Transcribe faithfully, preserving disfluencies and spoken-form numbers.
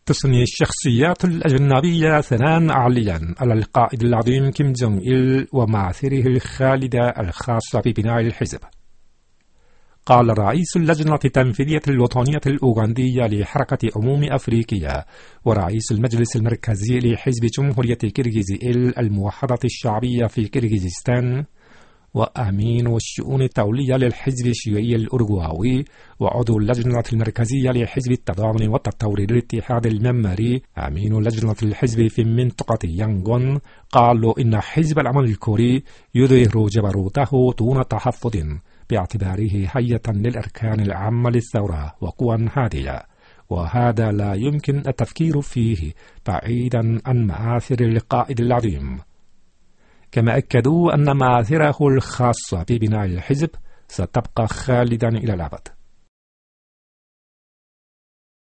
تثني الشخصيات الأجنبية ثناء عاليا على القائد العظيم كيم جونغ إل ومآثره الخالدة الخاصة ببناء الحزب. قال رئيس اللجنة التنفيذية الوطنية الأوغندية لحركة أمم أفريقيا ورئيس المجلس المركزي لحزب جمهورية كيرغيزيل الموحدة الشعبية في كيرغيزستان وأمين الشؤون الدولية للحزب الشيوعي الأورغواوي وعضو اللجنة المركزية لحزب التضامن والتطور للاتحاد الميانماري أمين لجنة الحزب في منطقة يانغون قالوا إن حزب العمل الكوري يظهر جبروته دون تحفظ باعتباره هيئة للأركان العامة للثورة وقوى هادية، وهذا لا يمكن التفكير فيه بعيدا عن مآثر القائد العظيم. كما أكدوا أن مآثره الخاصة ببناء الحزب ستبقى خالدا إلى الأبد.